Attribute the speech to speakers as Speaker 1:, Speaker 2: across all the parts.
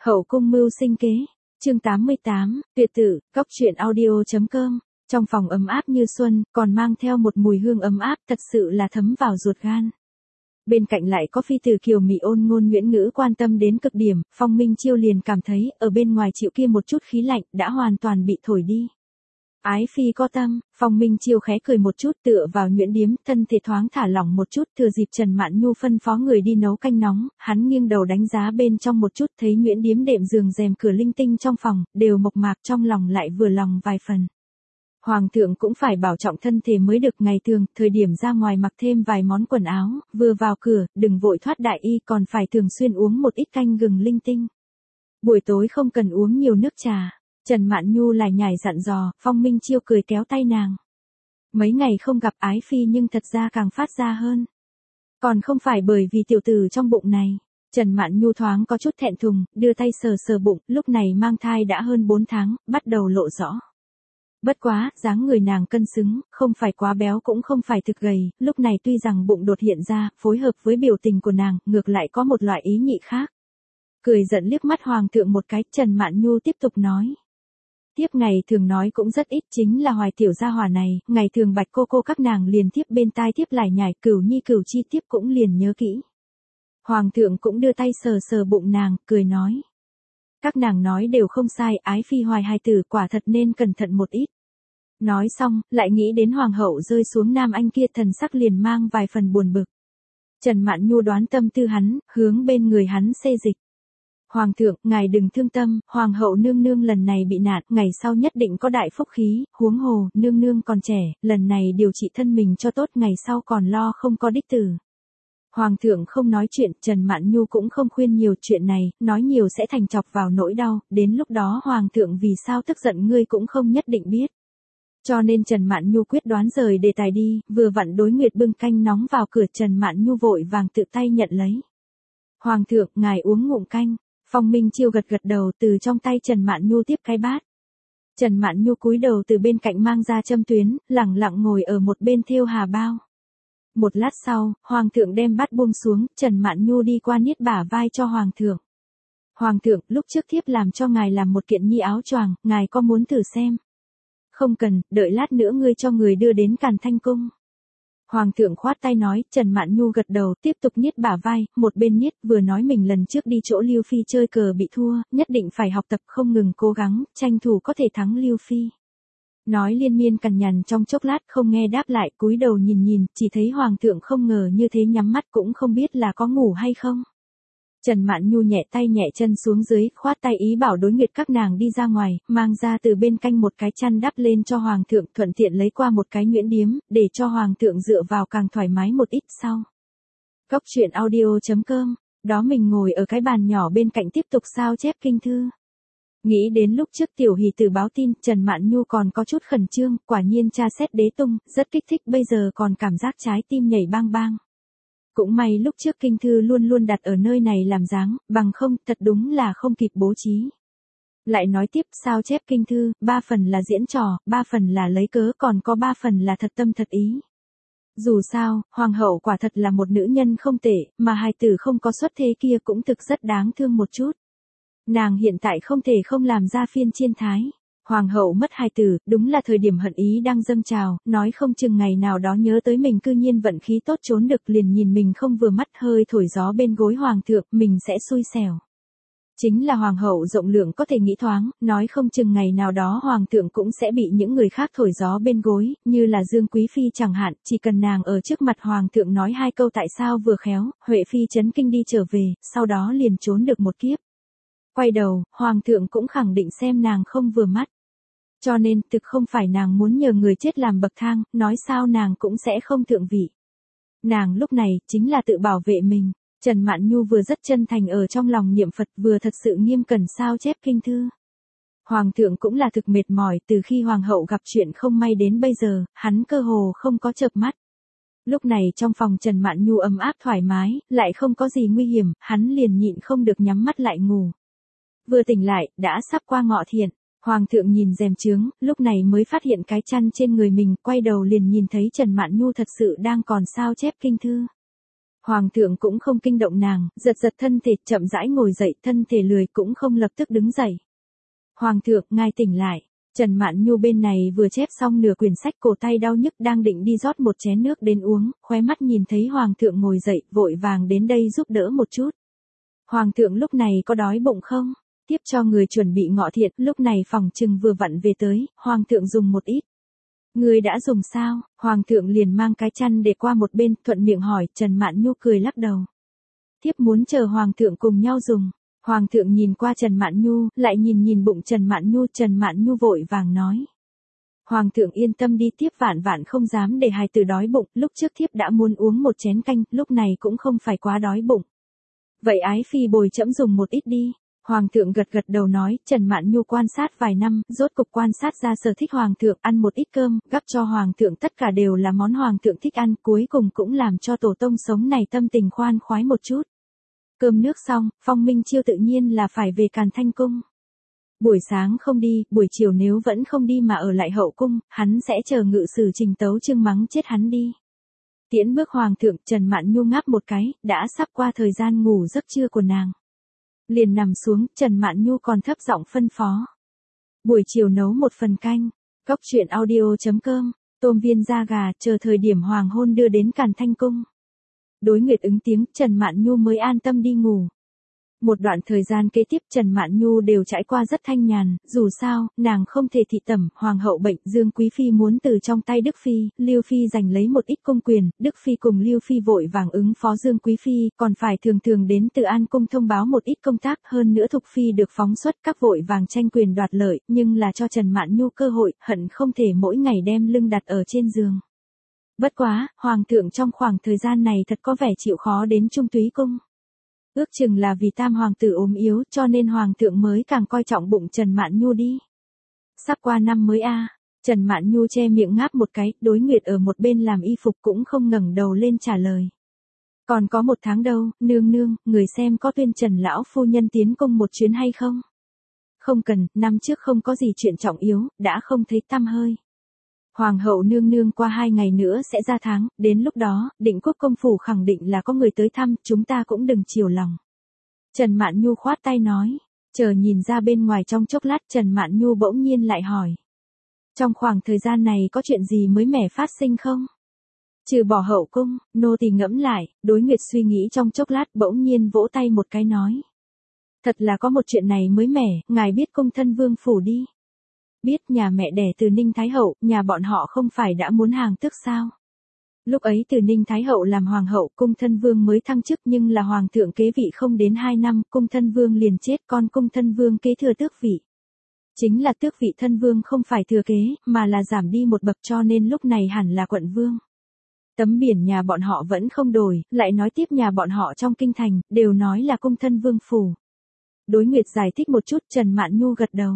Speaker 1: Hậu cung mưu sinh kế, chương 88, tuyệt tử, cóc truyện audio.com. Trong phòng ấm áp như xuân, còn mang theo một mùi hương ấm áp thật sự là thấm vào ruột gan. Bên cạnh lại có phi tử kiều mị ôn ngôn nhuyễn ngữ quan tâm đến cực điểm, Phong Minh Chiêu liền cảm thấy ở bên ngoài chịu kia một chút khí lạnh đã hoàn toàn bị thổi đi. Ái phi có tâm, Phong Minh Chiêu khẽ cười một chút tựa vào nhuyễn điếm, thân thể thoáng thả lỏng một chút, thừa dịp Trần Mạn Nhu phân phó người đi nấu canh nóng, hắn nghiêng đầu đánh giá bên trong một chút, thấy nhuyễn điếm đệm giường rèm cửa linh tinh trong phòng, đều mộc mạc, trong lòng lại vừa lòng vài phần. Hoàng thượng cũng phải bảo trọng thân thể mới được, ngày thường, thời điểm ra ngoài mặc thêm vài món quần áo, vừa vào cửa, đừng vội thoát đại y, còn phải thường xuyên uống một ít canh gừng linh tinh. Buổi tối không cần uống nhiều nước trà. Trần Mạn Nhu lại nhảy dặn dò, Phong Minh Chiêu cười kéo tay nàng. Mấy ngày không gặp ái phi nhưng thật ra càng phát ra hơn. Còn không phải bởi vì tiểu tử trong bụng này. Trần Mạn Nhu thoáng có chút thẹn thùng, đưa tay sờ sờ bụng, lúc này mang thai đã hơn 4 tháng, bắt đầu lộ rõ. Bất quá, dáng người nàng cân xứng, không phải quá béo cũng không phải thực gầy, lúc này tuy rằng bụng đột hiện ra, phối hợp với biểu tình của nàng, ngược lại có một loại ý nhị khác. Cười giận liếc mắt hoàng thượng một cái, Trần Mạn Nhu tiếp tục nói. Tiếp ngày thường nói cũng rất ít, chính là Hoài tiểu gia hỏa này, ngày thường Bạch cô các nàng liền tiếp bên tai tiếp lại nhảy, Cửu Nhi Cửu Chi tiếp cũng liền nhớ kỹ. Hoàng thượng cũng đưa tay sờ sờ bụng nàng, cười nói. Các nàng nói đều không sai, ái phi hoài hài tử quả thật nên cẩn thận một ít. Nói xong, lại nghĩ đến hoàng hậu rơi xuống nam anh kia, thần sắc liền mang vài phần buồn bực. Trần Mạn Nhu đoán tâm tư hắn, hướng bên người hắn xê dịch. Hoàng thượng, ngài đừng thương tâm, hoàng hậu nương nương lần này bị nạn, ngày sau nhất định có đại phúc khí, huống hồ, nương nương còn trẻ, lần này điều trị thân mình cho tốt, ngày sau còn lo không có đích tử. Hoàng thượng không nói chuyện, Trần Mạn Nhu cũng không khuyên nhiều, chuyện này, nói nhiều sẽ thành chọc vào nỗi đau, đến lúc đó hoàng thượng vì sao tức giận ngươi cũng không nhất định biết. Cho nên Trần Mạn Nhu quyết đoán rời đề tài đi, vừa vặn Đối Nguyệt bưng canh nóng vào cửa, Trần Mạn Nhu vội vàng tự tay nhận lấy. Hoàng thượng, ngài uống ngụm canh. Phong Minh Chiêu gật gật đầu, từ trong tay Trần Mạn Nhu tiếp cái bát. Trần Mạn Nhu cúi đầu từ bên cạnh mang ra châm tuyến, lẳng lặng ngồi ở một bên thêu hà bao. Một lát sau, hoàng thượng đem bát buông xuống, Trần Mạn Nhu đi qua niết bả vai cho hoàng thượng. Hoàng thượng, lúc trước thiếp làm cho ngài làm một kiện nhi áo choàng, ngài có muốn thử xem? Không cần, đợi lát nữa ngươi cho người đưa đến Càn Thanh cung. Hoàng thượng khoát tay nói, Trần Mạn Nhu gật đầu, tiếp tục niết bả vai, một bên niết, vừa nói mình lần trước đi chỗ Lưu Phi chơi cờ bị thua, nhất định phải học tập không ngừng cố gắng, tranh thủ có thể thắng Lưu Phi. Nói liên miên cằn nhằn trong chốc lát không nghe đáp lại, cúi đầu nhìn, chỉ thấy hoàng thượng không ngờ như thế nhắm mắt cũng không biết là có ngủ hay không. Trần Mạn Nhu nhẹ tay nhẹ chân xuống dưới, khoát tay ý bảo Đối Nguyệt các nàng đi ra ngoài, mang ra từ bên canh một cái chăn đắp lên cho hoàng thượng, thuận tiện lấy qua một cái nhuyễn điếm, để cho hoàng thượng dựa vào càng thoải mái một ít sau. Cóc truyện audio.com, đó mình ngồi ở cái bàn nhỏ bên cạnh tiếp tục sao chép kinh thư. Nghĩ đến lúc trước tiểu hỷ tử báo tin, Trần Mạn Nhu còn có chút khẩn trương, quả nhiên tra xét đế tung, rất kích thích, bây giờ còn cảm giác trái tim nhảy bang bang. Cũng may lúc trước kinh thư luôn luôn đặt ở nơi này làm dáng, bằng không, thật đúng là không kịp bố trí. Lại nói tiếp, sao chép kinh thư, 3 phần là diễn trò, 3 phần là lấy cớ, còn có 3 phần là thật tâm thật ý. Dù sao, hoàng hậu quả thật là một nữ nhân không tệ, mà hài tử không có xuất thế kia cũng thực rất đáng thương một chút. Nàng hiện tại không thể không làm ra phiên chiên thái. Hoàng hậu mất hài tử, đúng là thời điểm hận ý đang dâng trào, nói không chừng ngày nào đó nhớ tới mình cư nhiên vận khí tốt trốn được, liền nhìn mình không vừa mắt hơi thổi gió bên gối hoàng thượng, mình sẽ xui xẻo. Chính là hoàng hậu rộng lượng có thể nghĩ thoáng, nói không chừng ngày nào đó hoàng thượng cũng sẽ bị những người khác thổi gió bên gối, như là Dương Quý Phi chẳng hạn, chỉ cần nàng ở trước mặt hoàng thượng nói 2 câu tại sao vừa khéo, Huệ Phi chấn kinh đi trở về, sau đó liền trốn được một kiếp. Quay đầu, hoàng thượng cũng khẳng định xem nàng không vừa mắt. Cho nên, thực không phải nàng muốn nhờ người chết làm bậc thang, nói sao nàng cũng sẽ không thượng vị. Nàng lúc này, chính là tự bảo vệ mình. Trần Mạn Nhu vừa rất chân thành ở trong lòng niệm Phật, vừa thật sự nghiêm cẩn sao chép kinh thư. Hoàng thượng cũng là thực mệt mỏi, từ khi hoàng hậu gặp chuyện không may đến bây giờ, hắn cơ hồ không có chợp mắt. Lúc này trong phòng Trần Mạn Nhu ấm áp thoải mái, lại không có gì nguy hiểm, hắn liền nhịn không được nhắm mắt lại ngủ. Vừa tỉnh lại, đã sắp qua ngọ thiện. Hoàng thượng nhìn rèm chướng, lúc này mới phát hiện cái chăn trên người mình, quay đầu liền nhìn thấy Trần Mạn Nhu thật sự đang còn sao chép kinh thư. Hoàng thượng cũng không kinh động nàng, giật giật thân thể, chậm rãi ngồi dậy, thân thể lười cũng không lập tức đứng dậy. Hoàng thượng, ngài tỉnh lại. Trần Mạn Nhu bên này vừa chép xong nửa quyển sách, cổ tay đau nhức, đang định đi rót một chén nước đến uống, khóe mắt nhìn thấy Hoàng thượng ngồi dậy, vội vàng đến đây giúp đỡ một chút. Hoàng thượng lúc này có đói bụng không? Tiếp cho người chuẩn bị ngọ thiện, lúc này phòng trừng vừa vặn về tới, Hoàng thượng dùng một ít. Người đã dùng sao? Hoàng thượng liền mang cái chăn để qua một bên, thuận miệng hỏi. Trần Mạn Nhu cười lắc đầu. Thiếp muốn chờ Hoàng thượng cùng nhau dùng. Hoàng thượng nhìn qua Trần Mạn Nhu, lại nhìn bụng Trần Mạn Nhu vội vàng nói. Hoàng thượng yên tâm đi, thiếp vạn vạn không dám để hài tử đói bụng, lúc trước thiếp đã muốn uống một chén canh, lúc này cũng không phải quá đói bụng. Vậy ái phi bồi trẫm dùng một ít đi. Hoàng thượng gật gật đầu nói. Trần Mạn Nhu quan sát vài năm, rốt cục quan sát ra sở thích Hoàng thượng, ăn một ít cơm, gắp cho Hoàng thượng tất cả đều là món Hoàng thượng thích ăn, cuối cùng cũng làm cho tổ tông sống này tâm tình khoan khoái một chút. Cơm nước xong, Phong Minh Chiêu tự nhiên là phải về Càn Thanh Cung. Buổi sáng không đi, buổi chiều nếu vẫn không đi mà ở lại hậu cung, hắn sẽ chờ ngự sử Trình Tấu Trương mắng chết hắn đi. Tiễn bước Hoàng thượng, Trần Mạn Nhu ngáp một cái, đã sắp qua thời gian ngủ giấc trưa của nàng. Liền nằm xuống, Trần Mạn Nhu còn thấp giọng phân phó. Buổi chiều nấu một phần canh. Cóc truyện audio.com, tôm viên da gà, chờ thời điểm hoàng hôn đưa đến Càn Thanh Cung. Đối nguyệt ứng tiếng, Trần Mạn Nhu mới an tâm đi ngủ. Một đoạn thời gian kế tiếp Trần Mạn Nhu đều trải qua rất thanh nhàn, dù sao, nàng không thể thị tẩm, hoàng hậu bệnh, Dương Quý Phi muốn từ trong tay Đức Phi, Lưu Phi giành lấy một ít công quyền, Đức Phi cùng Lưu Phi vội vàng ứng phó Dương Quý Phi, còn phải thường thường đến Từ An Cung thông báo một ít công tác, hơn nữa Thục Phi được phóng xuất, các vội vàng tranh quyền đoạt lợi, nhưng là cho Trần Mạn Nhu cơ hội, hận không thể mỗi ngày đem lưng đặt ở trên giường. Bất quá, Hoàng thượng trong khoảng thời gian này thật có vẻ chịu khó đến Trung Túy Cung. Ước chừng là vì tam hoàng tử ốm yếu cho nên Hoàng thượng mới càng coi trọng bụng Trần Mạn Nhu đi. Sắp qua năm mới a. Trần Mạn Nhu che miệng ngáp một cái, đối nguyệt ở một bên làm y phục cũng không ngẩng đầu lên trả lời. Còn có 1 tháng đâu, nương nương, người xem có tuyên Trần lão phu nhân tiến cung một chuyến hay không? Không cần, năm trước không có gì chuyện trọng yếu, đã không thấy tăm hơi. Hoàng hậu nương nương qua 2 ngày nữa sẽ ra tháng, đến lúc đó, Định Quốc công phủ khẳng định là có người tới thăm, chúng ta cũng đừng chiều lòng. Trần Mạn Nhu khoát tay nói, chờ nhìn ra bên ngoài trong chốc lát Trần Mạn Nhu bỗng nhiên lại hỏi. Trong khoảng thời gian này có chuyện gì mới mẻ phát sinh không? Trừ bỏ hậu cung, nô tỳ ngẫm lại, đối nguyệt suy nghĩ trong chốc lát bỗng nhiên vỗ tay một cái nói. Thật là có một chuyện này mới mẻ, ngài biết cung thân vương phủ đi. Biết nhà mẹ đẻ Từ Ninh Thái Hậu, nhà bọn họ không phải đã muốn hàng tước sao? Lúc ấy Từ Ninh Thái Hậu làm hoàng hậu, cung thân vương mới thăng chức nhưng là hoàng thượng kế vị không đến 2 năm, cung thân vương liền chết, con cung thân vương kế thừa tước vị. Chính là tước vị thân vương không phải thừa kế, mà là giảm đi một bậc cho nên lúc này hẳn là quận vương. Tấm biển nhà bọn họ vẫn không đổi, lại nói tiếp nhà bọn họ trong kinh thành, đều nói là cung thân vương phủ. Đối nguyệt giải thích một chút, Trần Mạn Nhu gật đầu.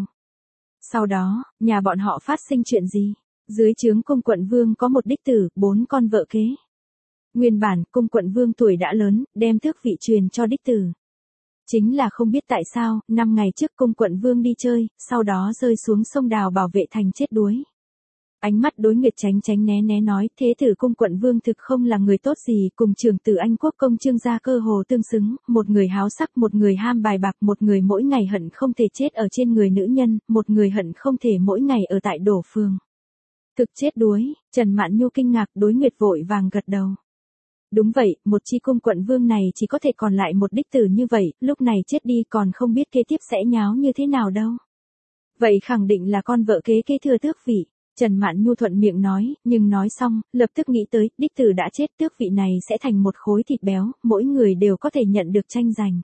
Speaker 1: Sau đó, nhà bọn họ phát sinh chuyện gì? Dưới trướng cung quận vương có một đích tử, 4 con vợ kế. Nguyên bản, cung quận vương tuổi đã lớn, đem tước vị truyền cho đích tử. Chính là không biết tại sao, 5 ngày trước cung quận vương đi chơi, sau đó rơi xuống sông Đào Bảo Vệ Thành chết đuối. Ánh mắt đối nguyệt tránh né nói, thế tử cung quận vương thực không là người tốt gì, cùng trưởng tử Anh quốc công Trương gia cơ hồ tương xứng, một người háo sắc, một người ham bài bạc, một người mỗi ngày hận không thể chết ở trên người nữ nhân, một người hận không thể mỗi ngày ở tại Đổ Phường. Thực chết đuối, Trần Mạn Nhu kinh ngạc, đối nguyệt vội vàng gật đầu. Đúng vậy, một chi cung quận vương này chỉ có thể còn lại một đích tử như vậy, lúc này chết đi còn không biết kế tiếp sẽ nháo như thế nào đâu. Vậy khẳng định là con vợ kế kế thừa tước vị. Trần Mạn Nhu thuận miệng nói, nhưng nói xong, lập tức nghĩ tới, đích tử đã chết, tước vị này sẽ thành một khối thịt béo, mỗi người đều có thể nhận được tranh giành.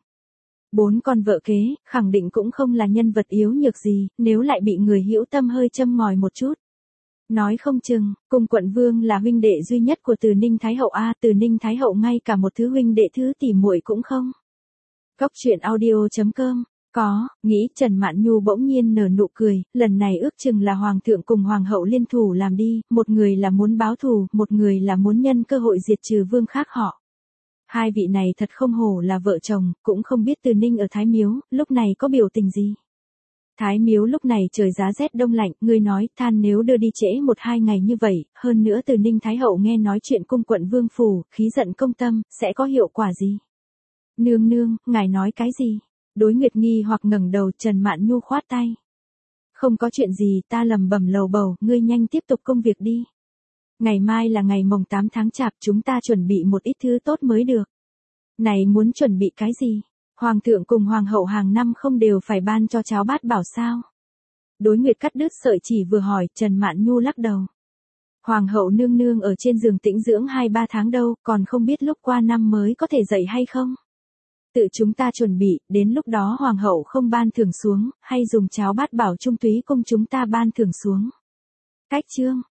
Speaker 1: 4 con vợ kế, khẳng định cũng không là nhân vật yếu nhược gì, nếu lại bị người hữu tâm hơi châm ngòi một chút. Nói không chừng, cung quận vương là huynh đệ duy nhất của Từ Ninh Thái Hậu a, Từ Ninh Thái Hậu ngay cả một thứ huynh đệ thứ tỉ muội cũng không. Cóc truyện audio.com. Có, nghĩ Trần Mạn Nhu bỗng nhiên nở nụ cười, lần này ước chừng là hoàng thượng cùng hoàng hậu liên thủ làm đi, một người là muốn báo thù, một người là muốn nhân cơ hội diệt trừ vương khác họ. Hai vị này thật không hổ là vợ chồng, cũng không biết Từ Ninh ở Thái Miếu, lúc này có biểu tình gì. Thái miếu lúc này trời giá rét đông lạnh, ngươi nói, than nếu đưa đi trễ 1-2 ngày như vậy, hơn nữa từ Ninh Thái Hậu nghe nói chuyện cung quận vương phủ, khí giận công tâm, sẽ có hiệu quả gì? Nương nương, ngài nói cái gì? Đối Nguyệt nghi hoặc ngẩng đầu, Trần Mạn Nhu khoát tay. Không có chuyện gì, ta lầm bẩm lầu bầu, ngươi nhanh tiếp tục công việc đi. Ngày mai là ngày mồng 8 tháng Chạp, chúng ta chuẩn bị một ít thứ tốt mới được. Này muốn chuẩn bị cái gì? Hoàng thượng cùng hoàng hậu hàng năm không đều phải ban cho cháo bát bảo sao? Đối Nguyệt cắt đứt sợi chỉ vừa hỏi, Trần Mạn Nhu lắc đầu. Hoàng hậu nương nương ở trên giường tĩnh dưỡng 2-3 tháng đâu, còn không biết lúc qua năm mới có thể dậy hay không? Tự chúng ta chuẩn bị, đến lúc đó hoàng hậu không ban thưởng xuống, hay dùng cháo bát bảo trung túy cung chúng ta ban thưởng xuống. Cách chương